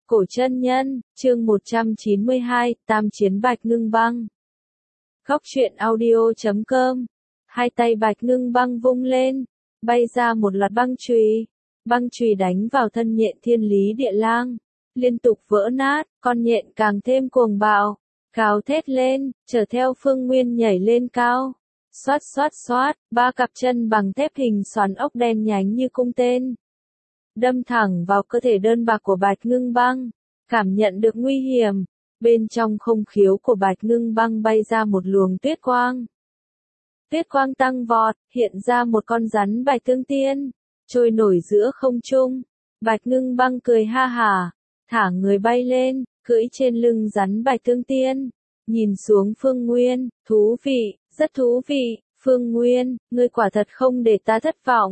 Cổ chân nhân, chương 192, Tam chiến Bạch Ngưng Băng. Góc truyện audio.com. Hai tay Bạch Ngưng Băng vung lên, bay ra một loạt băng chùy đánh vào thân nhện Thiên Lý Địa Lang, liên tục vỡ nát, con nhện càng thêm cuồng bạo, gào thét lên, chở theo Phương Nguyên nhảy lên cao. Xoát xoát xoát, ba cặp chân bằng thép hình xoắn ốc đen nhánh như cung tên, đâm thẳng vào cơ thể đơn bạc của Bạch Ngưng Băng. Cảm nhận được nguy hiểm, bên trong không khiếu của Bạch Ngưng Băng bay ra một luồng tuyết quang. Tuyết quang tăng vọt, hiện ra một con rắn Bạch Tương Tiên, trôi nổi giữa không trung. Bạch Ngưng Băng cười ha hả, thả người bay lên, cưỡi trên lưng rắn Bạch Tương Tiên, nhìn xuống Phương Nguyên. Thú vị, rất thú vị, Phương Nguyên, ngươi quả thật không để ta thất vọng.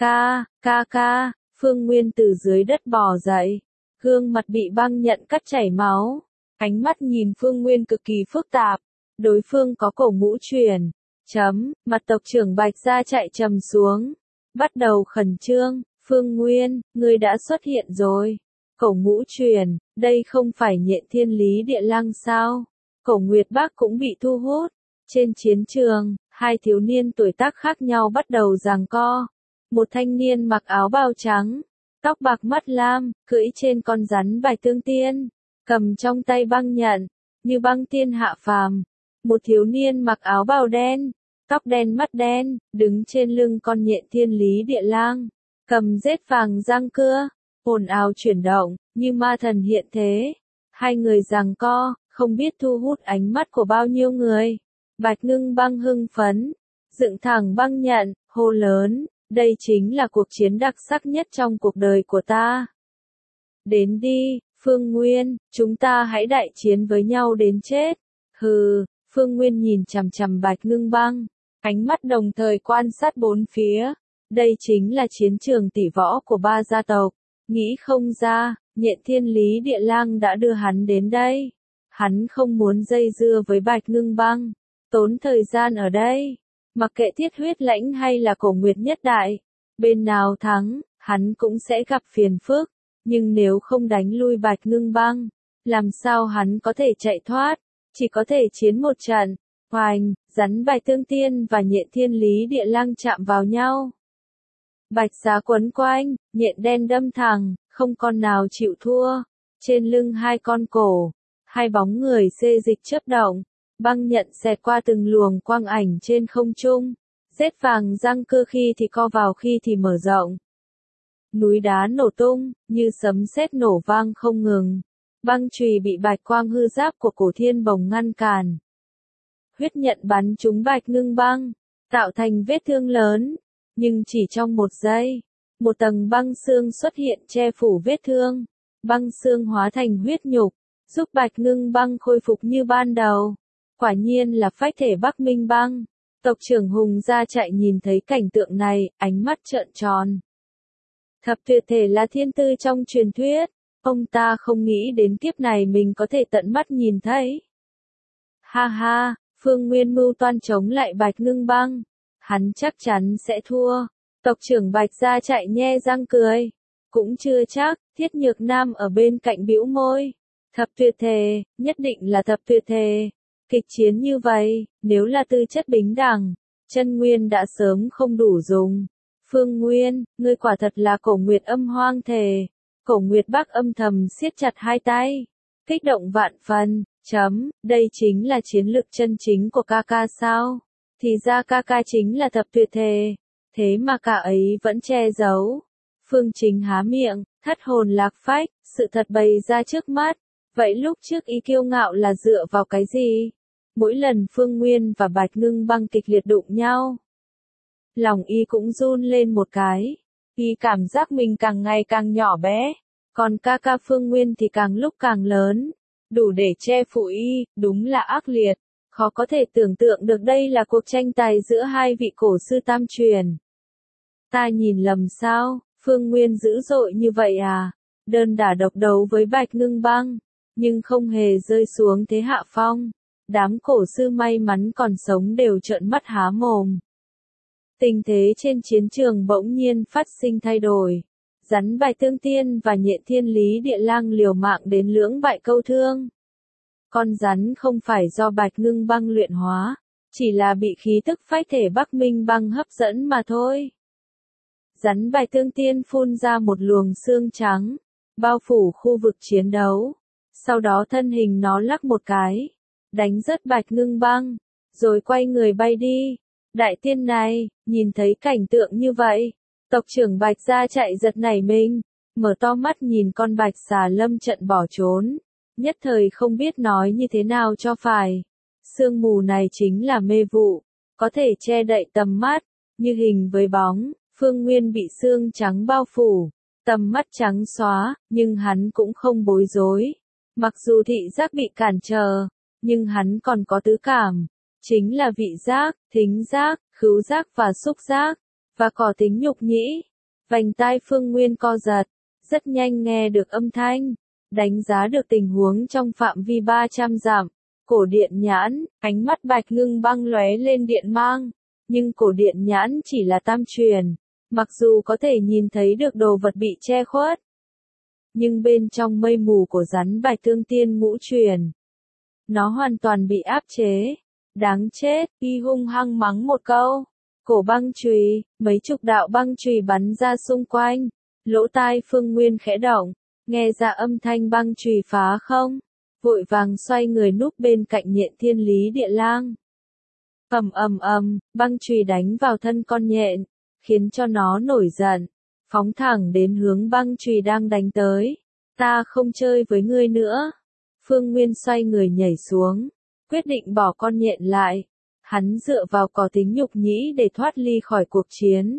Ca. Phương Nguyên từ dưới đất bò dậy, gương mặt bị băng nhận cắt chảy máu, ánh mắt nhìn Phương Nguyên cực kỳ phức tạp. Đối phương có cổ ngũ truyền. Mặt tộc trưởng Bạch Gia chạy trầm xuống, bắt đầu khẩn trương. Phương Nguyên, ngươi đã xuất hiện rồi. Cổ ngũ truyền, đây không phải nhện Thiên Lý Địa Lang sao? Cổ Nguyệt Bác cũng bị thu hút. Trên chiến trường, hai thiếu niên tuổi tác khác nhau bắt đầu giằng co. Một thanh niên mặc áo bào trắng, tóc bạc mắt lam, cưỡi trên con rắn Bạch Tương Tiên, cầm trong tay băng nhận, như băng tiên hạ phàm. Một thiếu niên mặc áo bào đen, tóc đen mắt đen, đứng trên lưng con nhện Thiên Lý Địa Lang, cầm rết vàng răng cưa, ồn ào chuyển động, như ma thần hiện thế. Hai người giằng co, không biết thu hút ánh mắt của bao nhiêu người. Bạch Ngưng Băng hưng phấn, dựng thẳng băng nhận, hô lớn, đây chính là cuộc chiến đặc sắc nhất trong cuộc đời của ta. Đến đi, Phương Nguyên, chúng ta hãy đại chiến với nhau đến chết. Hừ, Phương Nguyên nhìn chằm chằm Bạch Ngưng Băng, ánh mắt đồng thời quan sát bốn phía. Đây chính là chiến trường tỷ võ của ba gia tộc. Nghĩ không ra, nhện Thiên Lý Địa Lang đã đưa hắn đến đây. Hắn không muốn dây dưa với Bạch Ngưng Băng, tốn thời gian ở đây. Mặc kệ Thiết Huyết Lãnh hay là Cổ Nguyệt Nhất Đại, bên nào thắng, hắn cũng sẽ gặp phiền phức. Nhưng nếu không đánh lui Bạch Ngưng Băng, làm sao hắn có thể chạy thoát, chỉ có thể chiến một trận. Oành, rắn Bạch Tương Tiên và nhện Thiên Lý Địa Lang chạm vào nhau. Bạch giá quấn quanh, nhện đen đâm thẳng, không con nào chịu thua. Trên lưng hai con cổ, hai bóng người xê dịch chớp động. Băng nhận xẹt qua từng luồng quang ảnh trên không trung, rết vàng răng cưa khi thì co vào khi thì mở rộng. Núi đá nổ tung, như sấm sét nổ vang không ngừng. Băng chùy bị bạch quang hư giáp của Cổ Thiên Bồng ngăn cản. Huyết nhận bắn trúng Bạch Ngưng Băng, tạo thành vết thương lớn, nhưng chỉ trong một giây, một tầng băng xương xuất hiện che phủ vết thương. Băng xương hóa thành huyết nhục, giúp Bạch Ngưng Băng khôi phục như ban đầu. Quả nhiên là phách thể Bắc Minh Băng. Tộc trưởng Hùng Gia chạy nhìn thấy cảnh tượng này, ánh mắt trợn tròn. Thập tuyệt thể là thiên tư trong truyền thuyết, ông ta không nghĩ đến kiếp này mình có thể tận mắt nhìn thấy. Ha ha, Phương Nguyên mưu toan chống lại Bạch Ngưng Băng, hắn chắc chắn sẽ thua. Tộc trưởng Bạch Gia chạy nhe răng cười. Cũng chưa chắc. Thiết Nhược Nam ở bên cạnh bĩu môi. Thập tuyệt thể, nhất định là thập tuyệt thể. Kịch chiến như vậy, nếu là tư chất bình đẳng, chân nguyên đã sớm không đủ dùng. Phương Nguyên, ngươi quả thật là Cổ Nguyệt âm hoang thể. Cổ Nguyệt Bác âm thầm siết chặt hai tay, kích động vạn phần. Đây chính là chiến lực chân chính của ca ca sao? Thì ra ca ca chính là thập tuyệt thể, thế mà cả ấy vẫn che giấu. Phương Chính há miệng, thất hồn lạc phách, sự thật bày ra trước mắt. Vậy lúc trước y kiêu ngạo là dựa vào cái gì? Mỗi lần Phương Nguyên và Bạch Ngưng Băng kịch liệt đụng nhau, lòng y cũng run lên một cái. Y cảm giác mình càng ngày càng nhỏ bé, còn ca ca Phương Nguyên thì càng lúc càng lớn, đủ để che phủ y. Đúng là ác liệt, khó có thể tưởng tượng được đây là cuộc tranh tài giữa hai vị cổ sư tam truyền. Ta nhìn lầm sao? Phương Nguyên dữ dội như vậy à? Đơn đả độc đấu với Bạch Ngưng Băng, nhưng không hề rơi xuống thế hạ phong. Đám cổ sư may mắn còn sống đều trợn mắt há mồm. Tình thế trên chiến trường bỗng nhiên phát sinh thay đổi. Rắn Bài Tương Tiên và Nhện Thiên Lý Địa Lang liều mạng đến lưỡng bại câu thương. Con rắn không phải do Bạch Ngưng Băng luyện hóa, chỉ là bị khí tức phách thể Bắc Minh Băng hấp dẫn mà thôi. Rắn Bài Tương Tiên phun ra một luồng xương trắng, bao phủ khu vực chiến đấu. Sau đó thân hình nó lắc một cái, đánh rớt Bạch Ngưng Băng, rồi quay người bay đi. Đại tiên này, nhìn thấy cảnh tượng như vậy, tộc trưởng Bạch gia chạy giật nảy mình, mở to mắt nhìn con bạch xà lâm trận bỏ trốn, nhất thời không biết nói như thế nào cho phải. Sương mù này chính là mê vụ, có thể che đậy tầm mắt, như hình với bóng. Phương Nguyên bị xương trắng bao phủ, tầm mắt trắng xóa, nhưng hắn cũng không bối rối. Mặc dù thị giác bị cản trở, nhưng hắn còn có tứ cảm, chính là vị giác, thính giác, khứu giác và xúc giác, và có tính nhục nhĩ. Vành tai Phương Nguyên co giật, rất nhanh nghe được âm thanh, đánh giá được tình huống trong phạm vi 300 dặm. Cổ điện nhãn, ánh mắt Bạch Ngưng Băng lóe lên điện mang, nhưng cổ điện nhãn chỉ là tam truyền, mặc dù có thể nhìn thấy được đồ vật bị che khuất, nhưng bên trong mây mù của rắn Bạch Tương Tiên ngũ truyền, nó hoàn toàn bị áp chế. Đáng chết, y hung hăng mắng một câu. Cổ băng chùy, mấy chục đạo băng chùy bắn ra xung quanh. Lỗ tai Phương Nguyên khẽ động, nghe ra âm thanh băng chùy phá không, vội vàng xoay người núp bên cạnh Nhện Thiên Lý Địa Lang. Băng chùy đánh vào thân con nhện, khiến cho nó nổi giận, phóng thẳng đến hướng băng chùy đang đánh tới. Ta không chơi với ngươi nữa. Phương Nguyên xoay người nhảy xuống, quyết định bỏ con nhện lại. Hắn dựa vào có tính nhục nhĩ để thoát ly khỏi cuộc chiến.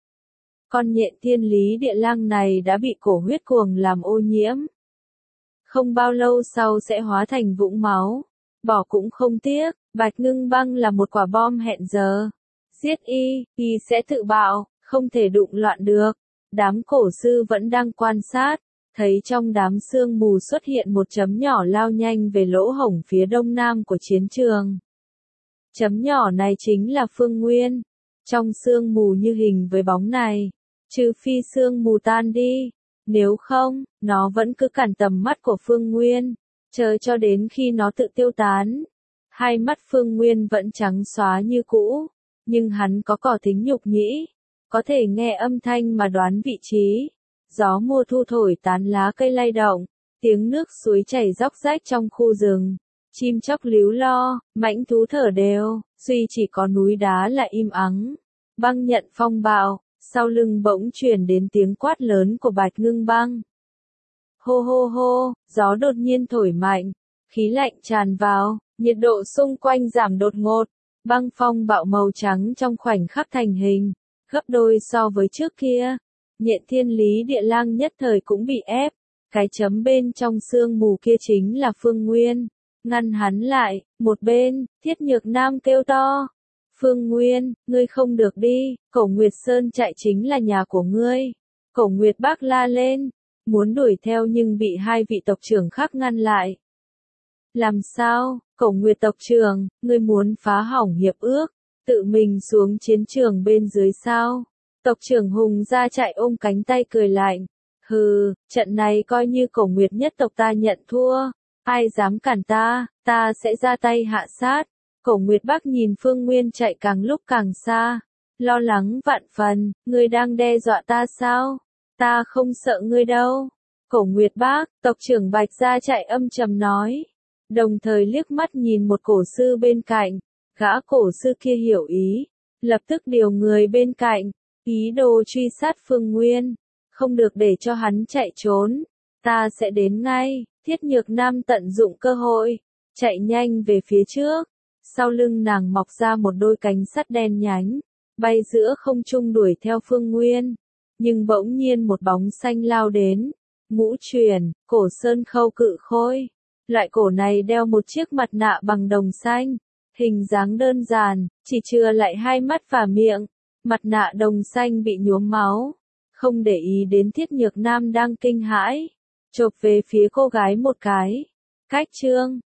Con nhện Thiên Lý Địa Lang này đã bị cổ huyết cuồng làm ô nhiễm. Không bao lâu sau sẽ hóa thành vũng máu. Bỏ cũng không tiếc, Bạch Ngưng Băng là một quả bom hẹn giờ. Giết y sẽ tự bạo, không thể đụng loạn được. Đám cổ sư vẫn đang quan sát, thấy trong đám sương mù xuất hiện một chấm nhỏ lao nhanh về lỗ hổng phía đông nam của chiến trường. Chấm nhỏ này chính là Phương Nguyên. Trong sương mù như hình với bóng này, trừ phi sương mù tan đi, nếu không, nó vẫn cứ cản tầm mắt của Phương Nguyên, chờ cho đến khi nó tự tiêu tán. Hai mắt Phương Nguyên vẫn trắng xóa như cũ, nhưng hắn có tính nhục nhĩ, có thể nghe âm thanh mà đoán vị trí. Gió mùa thu thổi tán lá cây lay động, tiếng nước suối chảy róc rách trong khu rừng. Chim chóc líu lo, mãnh thú thở đều, duy chỉ có núi đá là im ắng. Băng nhận phong bạo, sau lưng bỗng truyền đến tiếng quát lớn của Bạch Ngưng Băng. Hô hô hô, gió đột nhiên thổi mạnh, khí lạnh tràn vào, nhiệt độ xung quanh giảm đột ngột. Băng phong bạo màu trắng trong khoảnh khắc thành hình, gấp đôi so với trước kia. Nhện Thiên Lý Địa Lang nhất thời cũng bị ép, cái chấm bên trong sương mù kia chính là Phương Nguyên. Ngăn hắn lại, một bên, Thiết Nhược Nam kêu to. Phương Nguyên, ngươi không được đi, Cổ Nguyệt Sơn chạy chính là nhà của ngươi. Cổ Nguyệt Bác la lên, muốn đuổi theo nhưng bị hai vị tộc trưởng khác ngăn lại. Làm sao, Cổ Nguyệt tộc trưởng, ngươi muốn phá hỏng hiệp ước, tự mình xuống chiến trường bên dưới sao? Tộc trưởng Hùng ra chạy ôm cánh tay cười lạnh. Hừ, trận này coi như Cổ Nguyệt nhất tộc ta nhận thua. Ai dám cản ta sẽ ra tay hạ sát. Cổ Nguyệt Bác nhìn Phương Nguyên chạy càng lúc càng xa, lo lắng vạn phần, ngươi đang đe dọa ta sao? Ta không sợ ngươi đâu. Cổ Nguyệt Bác, tộc trưởng Bạch gia chạy âm trầm nói, đồng thời liếc mắt nhìn một cổ sư bên cạnh. Gã cổ sư kia hiểu ý, lập tức điều người bên cạnh, ý đồ truy sát Phương Nguyên, không được để cho hắn chạy trốn. Ta sẽ đến ngay. Thiết Nhược Nam tận dụng cơ hội, chạy nhanh về phía trước. Sau lưng nàng mọc ra một đôi cánh sắt đen nhánh, bay giữa không trung đuổi theo Phương Nguyên. Nhưng bỗng nhiên một bóng xanh lao đến. Ngũ truyền, cổ sơn khâu cự khôi. Loại cổ này đeo một chiếc mặt nạ bằng đồng xanh, hình dáng đơn giản, chỉ chừa lại hai mắt và miệng. Mặt nạ đồng xanh bị nhuốm máu, không để ý đến Thiết Nhược Nam đang kinh hãi, chộp về phía cô gái một cái. Cách chương